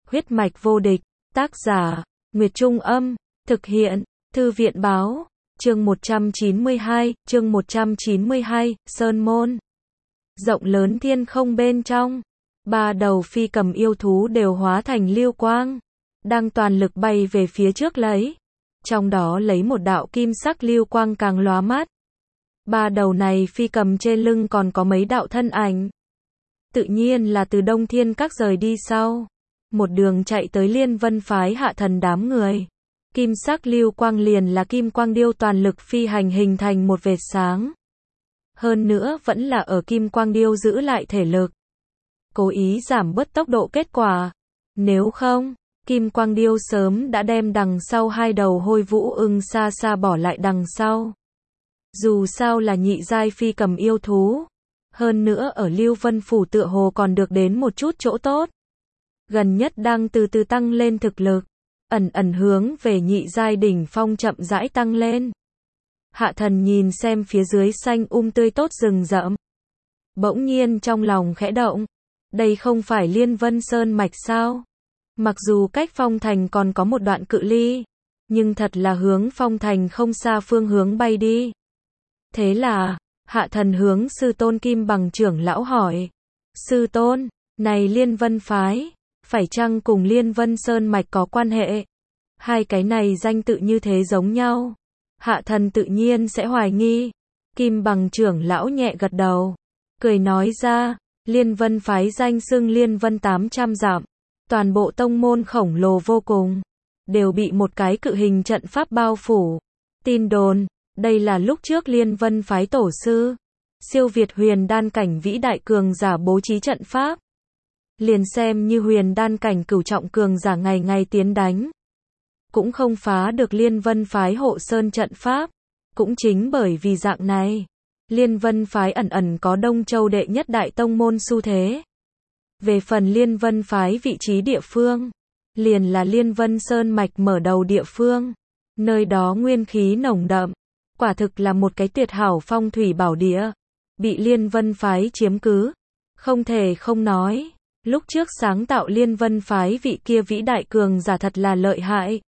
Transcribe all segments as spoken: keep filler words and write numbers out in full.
Huyết mạch vô địch, tác giả, Nguyệt Trung Âm, thực hiện, Thư viện Báo, chương một trăm chín mươi hai, chương một trăm chín mươi hai, Sơn Môn. Rộng lớn thiên không bên trong, ba đầu phi cầm yêu thú đều hóa thành lưu quang, đang toàn lực bay về phía trước lấy. Trong đó lấy một đạo kim sắc lưu quang càng lóa mắt. Ba đầu này phi cầm trên lưng còn có mấy đạo thân ảnh. Tự nhiên là từ Đông Thiên Các rời đi sau. Một đường chạy tới Liên Vân phái Hạ Thần đám người. Kim sắc lưu quang liền là kim quang điêu toàn lực phi hành hình thành một vệt sáng. Hơn nữa vẫn là ở kim quang điêu giữ lại thể lực. Cố ý giảm bớt tốc độ kết quả. Nếu không, kim quang điêu sớm đã đem đằng sau hai đầu hôi vũ ưng xa xa bỏ lại đằng sau. Dù sao là nhị giai phi cầm yêu thú. Hơn nữa ở Lưu Vân Phủ tựa hồ còn được đến một chút chỗ tốt. Gần nhất đang từ từ tăng lên thực lực. Ẩn ẩn hướng về nhị giai đỉnh phong chậm rãi tăng lên. Hạ Thần nhìn xem phía dưới xanh um tươi tốt rừng rậm. Bỗng nhiên trong lòng khẽ động. Đây không phải Liên Vân Sơn Mạch sao? Mặc dù cách Phong Thành còn có một đoạn cự ly. Nhưng thật là hướng Phong Thành không xa phương hướng bay đi. Thế là, Hạ Thần hướng sư tôn Kim Bằng trưởng lão hỏi. Sư tôn, này Liên Vân phái, phải chăng cùng Liên Vân Sơn Mạch có quan hệ? Hai cái này danh tự như thế giống nhau. Hạ Thần tự nhiên sẽ hoài nghi. Kim Bằng trưởng lão nhẹ gật đầu. Cười nói ra, Liên Vân phái danh xưng Liên Vân tám trăm dặm. Toàn bộ tông môn khổng lồ vô cùng. Đều bị một cái cự hình trận pháp bao phủ. Tin đồn, đây là lúc trước Liên Vân phái tổ sư. Siêu việt huyền đan cảnh vĩ đại cường giả bố trí trận pháp. Liền xem như huyền đan cảnh cửu trọng cường giả ngày ngày tiến đánh. Cũng không phá được Liên Vân phái hộ sơn trận pháp. Cũng chính bởi vì dạng này. Liên Vân phái ẩn ẩn có Đông Châu đệ nhất đại tông môn xu thế. Về phần Liên Vân phái vị trí địa phương. Liền là Liên Vân Sơn Mạch mở đầu địa phương. Nơi đó nguyên khí nồng đậm. Quả thực là một cái tuyệt hảo phong thủy bảo địa. Bị Liên Vân phái chiếm cứ. Không thể không nói. Lúc trước sáng tạo Liên Vân phái vị kia vĩ đại cường giả thật là lợi hại.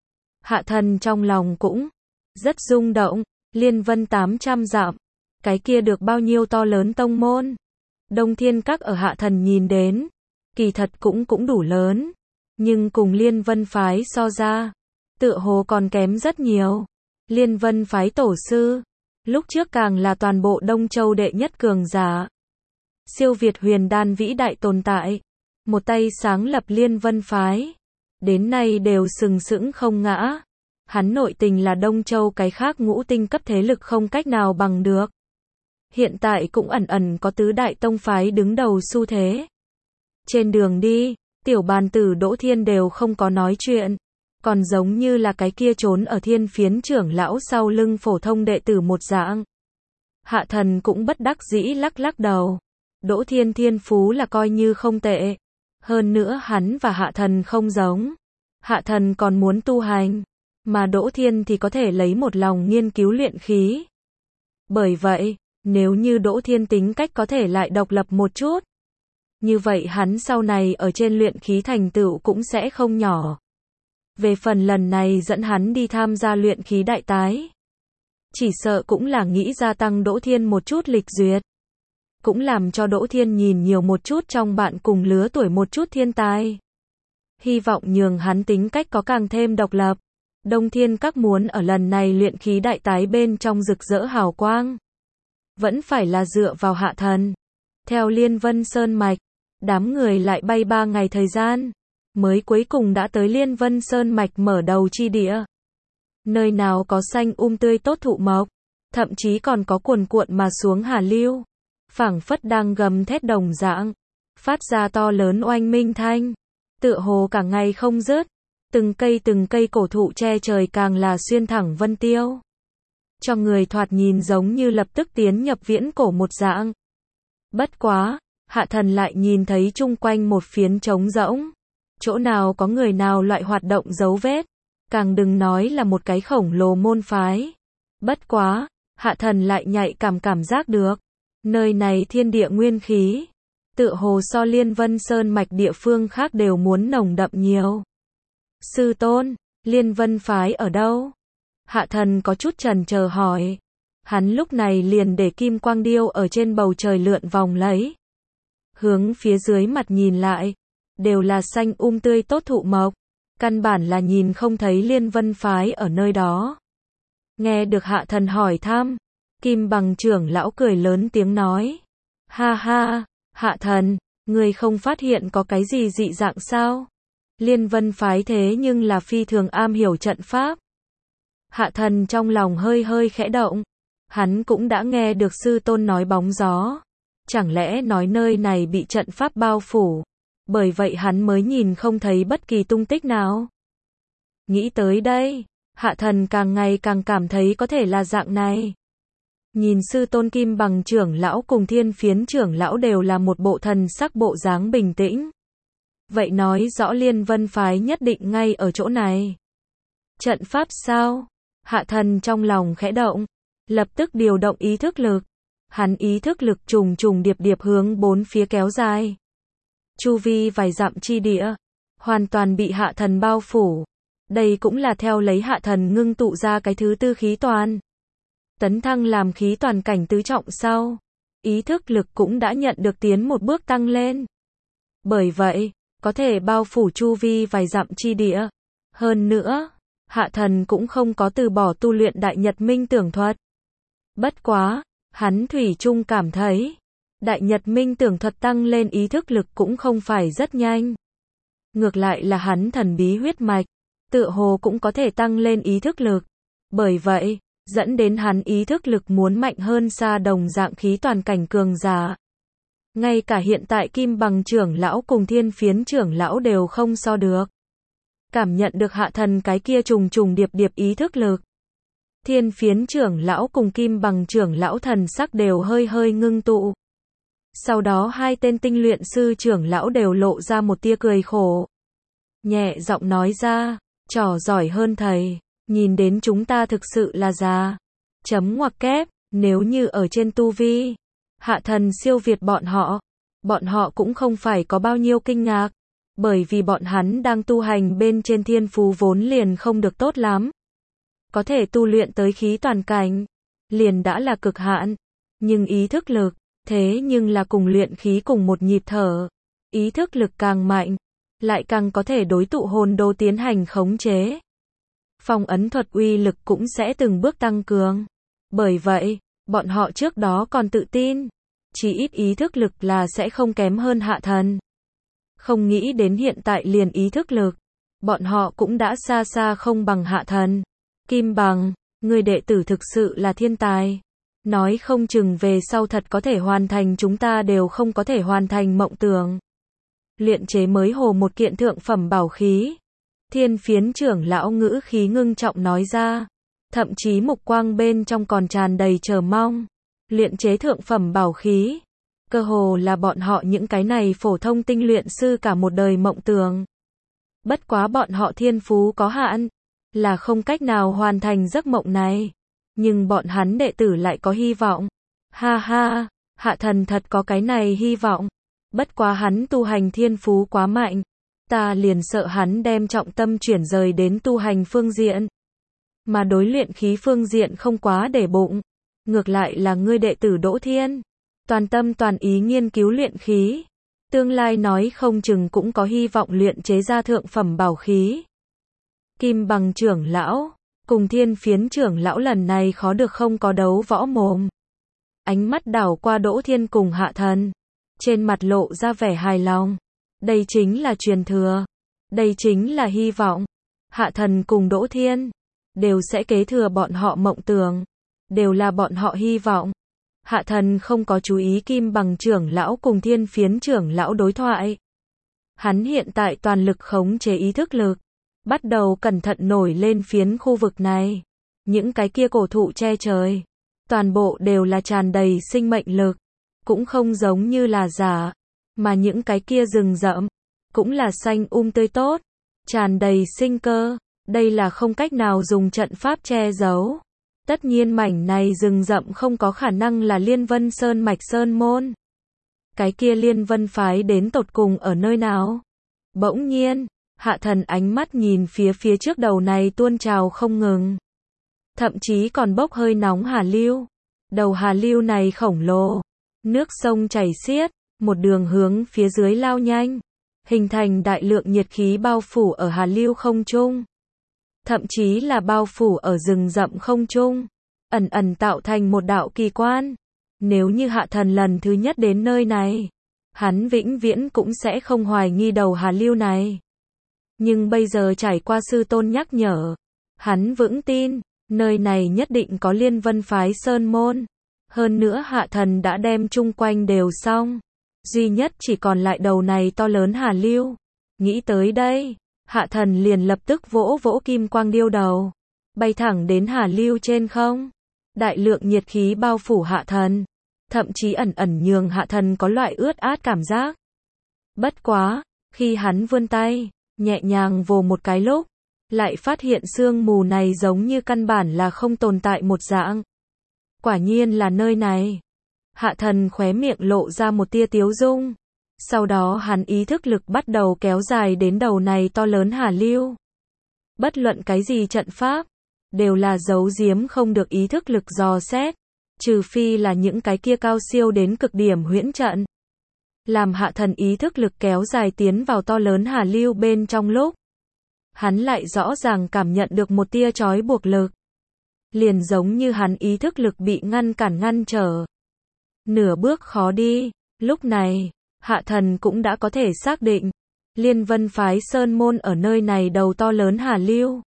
Hạ Thần trong lòng cũng rất rung động. Liên Vân tám trăm dặm. Cái kia được bao nhiêu to lớn tông môn. Đông Thiên Các ở Hạ Thần nhìn đến. Kỳ thật cũng cũng đủ lớn. Nhưng cùng Liên Vân phái so ra. Tựa hồ còn kém rất nhiều. Liên Vân phái tổ sư. Lúc trước càng là toàn bộ Đông Châu đệ nhất cường giả. Siêu việt huyền đan vĩ đại tồn tại. Một tay sáng lập Liên Vân phái. Đến nay đều sừng sững không ngã. Hắn nội tình là Đông Châu cái khác ngũ tinh cấp thế lực không cách nào bằng được. Hiện tại cũng ẩn ẩn có tứ đại tông phái đứng đầu xu thế. Trên đường đi, tiểu bàn tử Đỗ Thiên đều không có nói chuyện. Còn giống như là cái kia trốn ở thiên phiến trưởng lão sau lưng phổ thông đệ tử một dạng. Hạ Thần cũng bất đắc dĩ lắc lắc đầu. Đỗ Thiên thiên phú là coi như không tệ. Hơn nữa hắn và Hạ Thần không giống. Hạ Thần còn muốn tu hành. Mà Đỗ Thiên thì có thể lấy một lòng nghiên cứu luyện khí. Bởi vậy, nếu như Đỗ Thiên tính cách có thể lại độc lập một chút. Như vậy hắn sau này ở trên luyện khí thành tựu cũng sẽ không nhỏ. Về phần lần này dẫn hắn đi tham gia luyện khí đại tái. Chỉ sợ cũng là nghĩ gia tăng Đỗ Thiên một chút lịch duyệt. Cũng làm cho Đỗ Thiên nhìn nhiều một chút trong bạn cùng lứa tuổi một chút thiên tài. Hy vọng nhường hắn tính cách có càng thêm độc lập. Đông Thiên Các muốn ở lần này luyện khí đại tái bên trong rực rỡ hào quang. Vẫn phải là dựa vào Hạ Thần. Theo Liên Vân Sơn Mạch, đám người lại bay ba ngày thời gian. Mới cuối cùng đã tới Liên Vân Sơn Mạch mở đầu chi địa. Nơi nào có xanh um tươi tốt thụ mộc. Thậm chí còn có cuồn cuộn mà xuống hà lưu. Phảng phất đang gầm thét đồng dạng. Phát ra to lớn oanh minh thanh. Tựa hồ cả ngày không dứt. Từng cây từng cây cổ thụ che trời càng là xuyên thẳng vân tiêu. Cho người thoạt nhìn giống như lập tức tiến nhập viễn cổ một dạng. Bất quá, Hạ Thần lại nhìn thấy chung quanh một phiến trống rỗng. Chỗ nào có người nào loại hoạt động dấu vết. Càng đừng nói là một cái khổng lồ môn phái. Bất quá, Hạ Thần lại nhạy cảm cảm giác được. Nơi này thiên địa nguyên khí. tựa hồ so Liên Vân Sơn mạch địa phương khác đều muốn nồng đậm nhiều. Sư tôn, Liên Vân phái ở đâu? Hạ thần có chút chần chờ hỏi. Hắn lúc này liền để kim quang điêu ở trên bầu trời lượn vòng lấy. Hướng phía dưới mặt nhìn lại, đều là xanh um tươi tốt thụ mộc, căn bản là nhìn không thấy Liên Vân phái ở nơi đó. Nghe được hạ thần hỏi thăm, Kim Bằng trưởng lão cười lớn tiếng nói. Ha ha, hạ thần, người không phát hiện có cái gì dị dạng sao? Liên Vân phái thế nhưng là phi thường am hiểu trận pháp. Hạ thần trong lòng hơi hơi khẽ động. Hắn cũng đã nghe được sư tôn nói bóng gió. Chẳng lẽ nói nơi này bị trận pháp bao phủ, bởi vậy hắn mới nhìn không thấy bất kỳ tung tích nào. Nghĩ tới đây, hạ thần càng ngày càng cảm thấy có thể là dạng này. Nhìn sư tôn Kim Bằng trưởng lão cùng Thiên Phiến trưởng lão đều là một bộ thần sắc bộ dáng bình tĩnh. Vậy nói rõ Liên Vân phái nhất định ngay ở chỗ này. Trận pháp sao? Hạ thần trong lòng khẽ động, lập tức điều động ý thức lực. Hắn ý thức lực trùng trùng điệp điệp hướng bốn phía kéo dài. Chu vi vài dặm chi địa, hoàn toàn bị hạ thần bao phủ. Đây cũng là theo lấy hạ thần ngưng tụ ra cái thứ tư khí toàn. Tấn thăng làm khí toàn cảnh tứ trọng sau, ý thức lực cũng đã nhận được tiến một bước tăng lên. Bởi vậy, có thể bao phủ chu vi vài dặm chi địa. Hơn nữa, hạ thần cũng không có từ bỏ tu luyện Đại Nhật Minh Tưởng Thuật. Bất quá, hắn thủy chung cảm thấy, Đại Nhật Minh Tưởng Thuật tăng lên ý thức lực cũng không phải rất nhanh. Ngược lại là hắn thần bí huyết mạch, tựa hồ cũng có thể tăng lên ý thức lực. Bởi vậy, dẫn đến hắn ý thức lực muốn mạnh hơn xa đồng dạng khí toàn cảnh cường giả. Ngay cả hiện tại Kim Bằng trưởng lão cùng Thiên Phiến trưởng lão đều không so được. Cảm nhận được hạ thần cái kia trùng trùng điệp điệp ý thức lực. Thiên Phiến trưởng lão cùng Kim Bằng trưởng lão thần sắc đều hơi hơi ngưng tụ. Sau đó hai tên tinh luyện sư trưởng lão đều lộ ra một tia cười khổ. Nhẹ giọng nói ra, trò giỏi hơn thầy, nhìn đến chúng ta thực sự là già. Chấm ngoặc kép, nếu như ở trên tu vi, hạ thần siêu việt bọn họ, bọn họ cũng không phải có bao nhiêu kinh ngạc. Bởi vì bọn hắn đang tu hành bên trên thiên phú vốn liền không được tốt lắm. Có thể tu luyện tới khí toàn cảnh, liền đã là cực hạn. Nhưng ý thức lực, thế nhưng là cùng luyện khí cùng một nhịp thở. Ý thức lực càng mạnh, lại càng có thể đối tụ hồn đồ tiến hành khống chế. Phong ấn thuật uy lực cũng sẽ từng bước tăng cường. Bởi vậy, bọn họ trước đó còn tự tin, chỉ ít ý thức lực là sẽ không kém hơn hạ thần. Không nghĩ đến hiện tại liền ý thức lực, bọn họ cũng đã xa xa không bằng hạ thần. Kim Bằng, người đệ tử thực sự là thiên tài. Nói không chừng về sau thật có thể hoàn thành chúng ta đều không có thể hoàn thành mộng tưởng. Luyện chế mới hồ một kiện thượng phẩm bảo khí. Thiên Phiến trưởng lão ngữ khí ngưng trọng nói ra. Thậm chí mục quang bên trong còn tràn đầy chờ mong. Luyện chế thượng phẩm bảo khí. Cơ hồ là bọn họ những cái này phổ thông tinh luyện sư cả một đời mộng tưởng. Bất quá bọn họ thiên phú có hạn, là không cách nào hoàn thành giấc mộng này. Nhưng bọn hắn đệ tử lại có hy vọng. Ha ha, hạ thần thật có cái này hy vọng. Bất quá hắn tu hành thiên phú quá mạnh. Ta liền sợ hắn đem trọng tâm chuyển rời đến tu hành phương diện. Mà đối luyện khí phương diện không quá để bụng. Ngược lại là ngươi đệ tử Đỗ Thiên. Toàn tâm toàn ý nghiên cứu luyện khí. Tương lai nói không chừng cũng có hy vọng luyện chế ra thượng phẩm bảo khí. Kim Bằng trưởng lão, cùng Thiên Phiến trưởng lão lần này khó được không có đấu võ mồm. Ánh mắt đảo qua Đỗ Thiên cùng hạ thần. Trên mặt lộ ra vẻ hài lòng. Đây chính là truyền thừa. Đây chính là hy vọng. Hạ thần cùng Đỗ Thiên đều sẽ kế thừa bọn họ mộng tưởng. Đều là bọn họ hy vọng. Hạ thần không có chú ý Kim Bằng trưởng lão cùng Thiên Phiến trưởng lão đối thoại. Hắn hiện tại toàn lực khống chế ý thức lực. Bắt đầu cẩn thận nổi lên phiến khu vực này. Những cái kia cổ thụ che trời. Toàn bộ đều là tràn đầy sinh mệnh lực. Cũng không giống như là giả. Mà những cái kia rừng rậm. Cũng là xanh um tươi tốt. Tràn đầy sinh cơ. Đây là không cách nào dùng trận pháp che giấu. Tất nhiên mảnh này rừng rậm không có khả năng là Liên Vân Sơn mạch sơn môn. Cái kia Liên Vân phái đến tột cùng ở nơi nào? Bỗng nhiên, Hạ Thần ánh mắt nhìn phía phía trước đầu này tuôn trào không ngừng. Thậm chí còn bốc hơi nóng hà lưu. Đầu hà lưu này khổng lồ. Nước sông chảy xiết, một đường hướng phía dưới lao nhanh. Hình thành đại lượng nhiệt khí bao phủ ở hà lưu không trung. Thậm chí là bao phủ ở rừng rậm không trung. Ẩn ẩn tạo thành một đạo kỳ quan. Nếu như Hạ Thần lần thứ nhất đến nơi này, hắn vĩnh viễn cũng sẽ không hoài nghi đầu hà lưu này. Nhưng bây giờ trải qua sư tôn nhắc nhở, hắn vững tin, nơi này nhất định có Liên Vân phái sơn môn. Hơn nữa Hạ Thần đã đem chung quanh đều xong. Duy nhất chỉ còn lại đầu này to lớn hà lưu. Nghĩ tới đây, Hạ Thần liền lập tức vỗ vỗ kim quang điêu đầu. Bay thẳng đến hà lưu trên không. Đại lượng nhiệt khí bao phủ Hạ Thần. Thậm chí ẩn ẩn nhường Hạ Thần có loại ướt át cảm giác. Bất quá, khi hắn vươn tay, nhẹ nhàng vồ một cái lúc, lại phát hiện sương mù này giống như căn bản là không tồn tại một dạng. Quả nhiên là nơi này. Hạ Thần khóe miệng lộ ra một tia tiếu dung. Sau đó hắn ý thức lực bắt đầu kéo dài đến đầu này to lớn hà lưu. Bất luận cái gì trận pháp, đều là giấu giếm không được ý thức lực dò xét. Trừ phi là những cái kia cao siêu đến cực điểm huyễn trận. Làm Hạ Thần ý thức lực kéo dài tiến vào to lớn hà lưu bên trong lúc. Hắn lại rõ ràng cảm nhận được một tia trói buộc lực. Liền giống như hắn ý thức lực bị ngăn cản ngăn trở. Nửa bước khó đi. Lúc này, Hạ Thần cũng đã có thể xác định. Liên Vân phái sơn môn ở nơi này đầu to lớn hà lưu.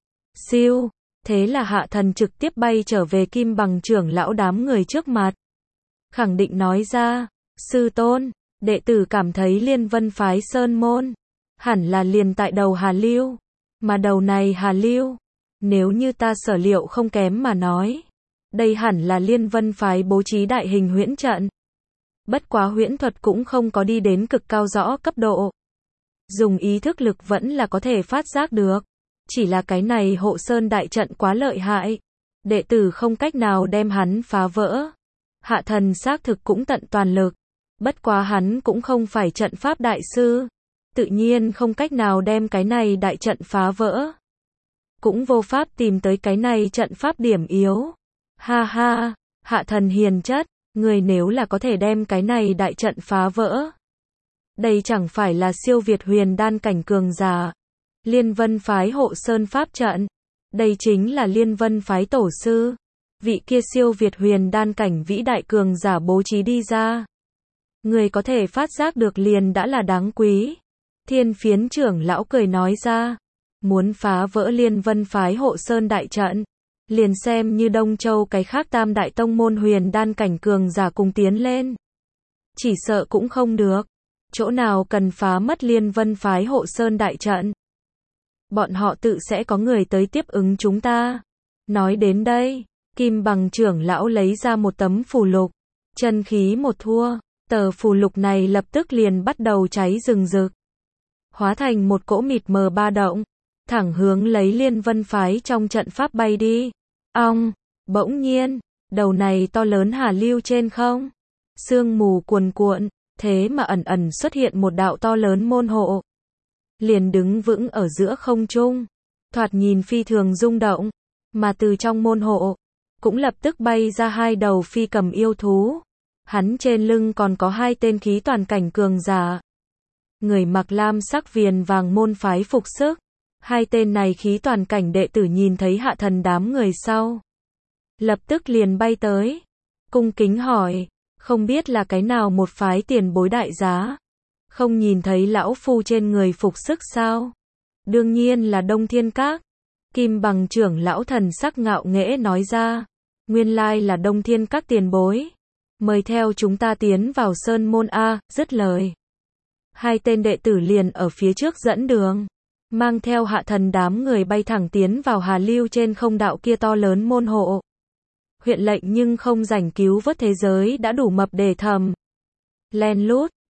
Siêu. Thế là Hạ Thần trực tiếp bay trở về Kim Bằng trưởng lão đám người trước mặt. Khẳng định nói ra, sư tôn, đệ tử cảm thấy Liên Vân phái sơn môn, hẳn là liền tại đầu hà lưu. Mà đầu này hà lưu, nếu như ta sở liệu không kém mà nói, đây hẳn là Liên Vân phái bố trí đại hình huyễn trận. Bất quá huyễn thuật cũng không có đi đến cực cao rõ cấp độ. Dùng ý thức lực vẫn là có thể phát giác được. Chỉ là cái này hộ sơn đại trận quá lợi hại. Đệ tử không cách nào đem hắn phá vỡ. Hạ Thần xác thực cũng tận toàn lực. Bất quá hắn cũng không phải trận pháp đại sư. Tự nhiên không cách nào đem cái này đại trận phá vỡ. Cũng vô pháp tìm tới cái này trận pháp điểm yếu. Ha ha, Hạ Thần hiền chất, người nếu là có thể đem cái này đại trận phá vỡ. Đây chẳng phải là siêu việt huyền đan cảnh cường giả. Liên Vân phái hộ sơn pháp trận. Đây chính là Liên Vân phái tổ sư. Vị kia siêu việt huyền đan cảnh vĩ đại cường giả bố trí đi ra. Người có thể phát giác được liền đã là đáng quý. Thiên Phiến trưởng lão cười nói ra. Muốn phá vỡ Liên Vân phái hộ sơn đại trận. Liền xem như Đông Châu cái khác tam đại tông môn huyền đan cảnh cường giả cùng tiến lên. Chỉ sợ cũng không được. Chỗ nào cần phá mất Liên Vân phái hộ sơn đại trận. Bọn họ tự sẽ có người tới tiếp ứng chúng ta. Nói đến đây, Kim Bằng trưởng lão lấy ra một tấm phù lục. Chân khí một thua, tờ phù lục này lập tức liền bắt đầu cháy rừng rực. Hóa thành một cỗ mịt mờ ba động, thẳng hướng lấy Liên Vân phái trong trận pháp bay đi. Ong, bỗng nhiên, đầu này to lớn hà lưu trên không. Sương mù cuồn cuộn, thế mà ẩn ẩn xuất hiện một đạo to lớn môn hộ. Liền đứng vững ở giữa không trung, thoạt nhìn phi thường rung động, mà từ trong môn hộ, cũng lập tức bay ra hai đầu phi cầm yêu thú. Hắn trên lưng còn có hai tên khí toàn cảnh cường giả. Người mặc lam sắc viền vàng môn phái phục sức. Hai tên này khí toàn cảnh đệ tử nhìn thấy Hạ Thần đám người sau. Lập tức liền bay tới. Cung kính hỏi, không biết là cái nào một phái tiền bối đại giá. Không nhìn thấy lão phu trên người phục sức sao? Đương nhiên là Đông Thiên Các. Kim Bằng trưởng lão thần sắc ngạo nghễ nói ra. Nguyên lai là Đông Thiên Các tiền bối. Mời theo chúng ta tiến vào sơn môn A, dứt lời. Hai tên đệ tử liền ở phía trước dẫn đường. Mang theo Hạ Thần đám người bay thẳng tiến vào hà lưu trên không đạo kia to lớn môn hộ. Huyện lệnh nhưng không rảnh cứu vớt thế giới đã đủ mập để thầm. Len lút,